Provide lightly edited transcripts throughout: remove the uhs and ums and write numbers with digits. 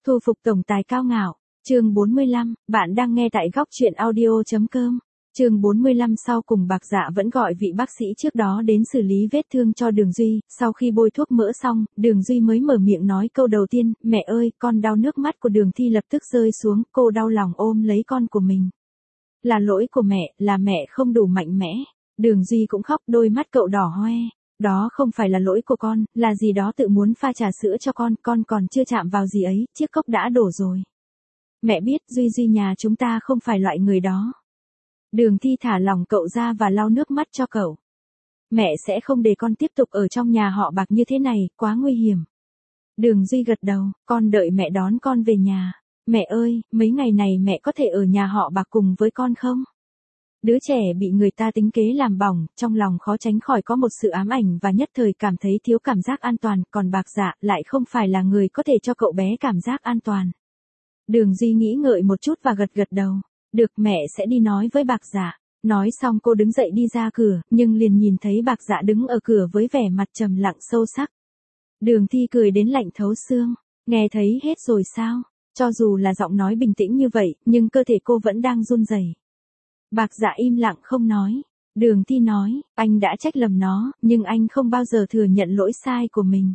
Thu phục tổng tài cao ngạo. Chương 45, bạn đang nghe tại góc truyện audio.com. Chương 45 sau cùng Bạc Dạ vẫn gọi vị bác sĩ trước đó đến xử lý vết thương cho Đường Duy, sau khi bôi thuốc mỡ xong, Đường Duy mới mở miệng nói câu đầu tiên, mẹ ơi, con đau. Nước mắt của Đường Thi lập tức rơi xuống, cô đau lòng ôm lấy con của mình. Là lỗi của mẹ, là mẹ không đủ mạnh mẽ. Đường Duy cũng khóc, đôi mắt cậu đỏ hoe. Đó không phải là lỗi của con, là gì đó tự muốn pha trà sữa cho con còn chưa chạm vào gì ấy, chiếc cốc đã đổ rồi. Mẹ biết Duy nhà chúng ta không phải loại người đó. Đường Thi thả lỏng cậu ra và lau nước mắt cho cậu. Mẹ sẽ không để con tiếp tục ở trong nhà họ Bạc như thế này, quá nguy hiểm. Đường Duy gật đầu, con đợi mẹ đón con về nhà. Mẹ ơi, mấy ngày này mẹ có thể ở nhà họ Bạc cùng với con không? Đứa trẻ bị người ta tính kế làm bỏng, trong lòng khó tránh khỏi có một sự ám ảnh và nhất thời cảm thấy thiếu cảm giác an toàn, còn Bạc Dạ lại không phải là người có thể cho cậu bé cảm giác an toàn. Đường Duy nghĩ ngợi một chút và gật đầu. Được, mẹ sẽ đi nói với Bạc Dạ. Nói xong cô đứng dậy đi ra cửa, nhưng liền nhìn thấy Bạc Dạ đứng ở cửa với vẻ mặt trầm lặng sâu sắc. Đường Thi cười đến lạnh thấu xương. Nghe thấy hết rồi sao? Cho dù là giọng nói bình tĩnh như vậy, nhưng cơ thể cô vẫn đang run rẩy. Bạc Dạ im lặng không nói. Đường Thi nói, anh đã trách lầm nó, nhưng anh không bao giờ thừa nhận lỗi sai của mình.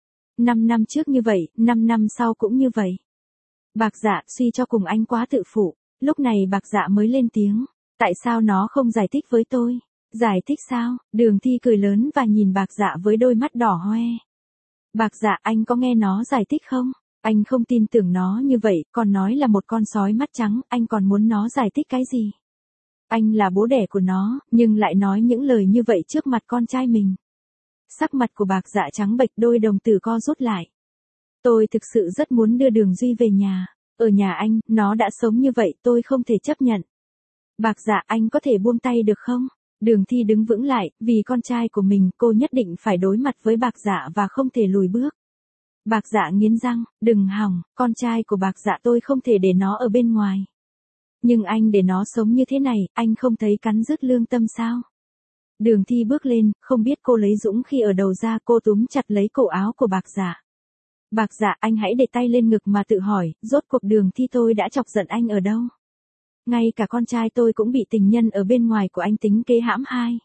5 năm trước như vậy, 5 năm sau cũng như vậy. Bạc Dạ, suy cho cùng anh quá tự phụ. Lúc này Bạc Dạ mới lên tiếng. Tại sao nó không giải thích với tôi? Giải thích sao? Đường Thi cười lớn và nhìn Bạc Dạ với đôi mắt đỏ hoe. Bạc Dạ, anh có nghe nó giải thích không? Anh không tin tưởng nó như vậy, còn nói là một con sói mắt trắng, anh còn muốn nó giải thích cái gì? Anh là bố đẻ của nó, nhưng lại nói những lời như vậy trước mặt con trai mình. Sắc mặt của Bạc Dạ trắng bệch, đôi đồng tử co rút lại. Tôi thực sự rất muốn đưa Đường Duy về nhà. Ở nhà anh, nó đã sống như vậy, tôi không thể chấp nhận. Bạc Dạ, anh có thể buông tay được không? Đường Thi đứng vững lại, vì con trai của mình, cô nhất định phải đối mặt với Bạc Dạ và không thể lùi bước. Bạc Dạ nghiến răng, đừng hòng, con trai của Bạc Dạ tôi không thể để nó ở bên ngoài. Nhưng anh để nó sống như thế này, anh không thấy cắn rứt lương tâm sao? Đường Thi bước lên, không biết cô lấy dũng khi ở đầu ra, cô túm chặt lấy cổ áo của Bạc Dạ. Bạc Dạ, anh hãy để tay lên ngực mà tự hỏi, rốt cuộc Đường Thi tôi đã chọc giận anh ở đâu? Ngay cả con trai tôi cũng bị tình nhân ở bên ngoài của anh tính kế hãm hại.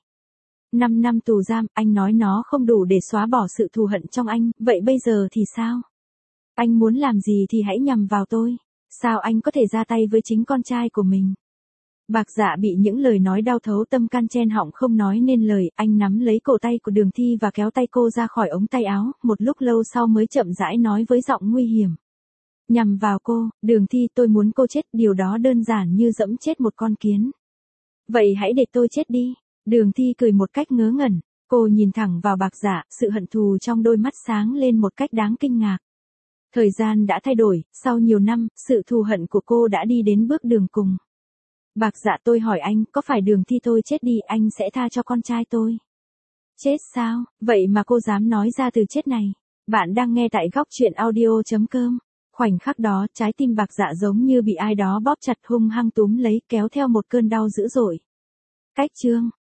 5 năm tù giam, anh nói nó không đủ để xóa bỏ sự thù hận trong anh, vậy bây giờ thì sao? Anh muốn làm gì thì hãy nhằm vào tôi. Sao anh có thể ra tay với chính con trai của mình? Bạc Dạ bị những lời nói đau thấu tâm can chen họng không nói nên lời, anh nắm lấy cổ tay của Đường Thi và kéo tay cô ra khỏi ống tay áo, một lúc lâu sau mới chậm rãi nói với giọng nguy hiểm. Nhằm vào cô, Đường Thi, tôi muốn cô chết, điều đó đơn giản như dẫm chết một con kiến. Vậy hãy để tôi chết đi. Đường Thi cười một cách ngớ ngẩn, cô nhìn thẳng vào Bạc Dạ, sự hận thù trong đôi mắt sáng lên một cách đáng kinh ngạc. Thời gian đã thay đổi, sau nhiều năm, sự thù hận của cô đã đi đến bước đường cùng. Bạc Dạ, tôi hỏi anh, có phải Đường Thi tôi chết đi, anh sẽ tha cho con trai tôi? Chết sao? Vậy mà cô dám nói ra từ chết này. Bạn đang nghe tại góc truyện audio.com. Khoảnh khắc đó, trái tim Bạc Dạ giống như bị ai đó bóp chặt hung hăng túm lấy, kéo theo một cơn đau dữ dội. Cách chương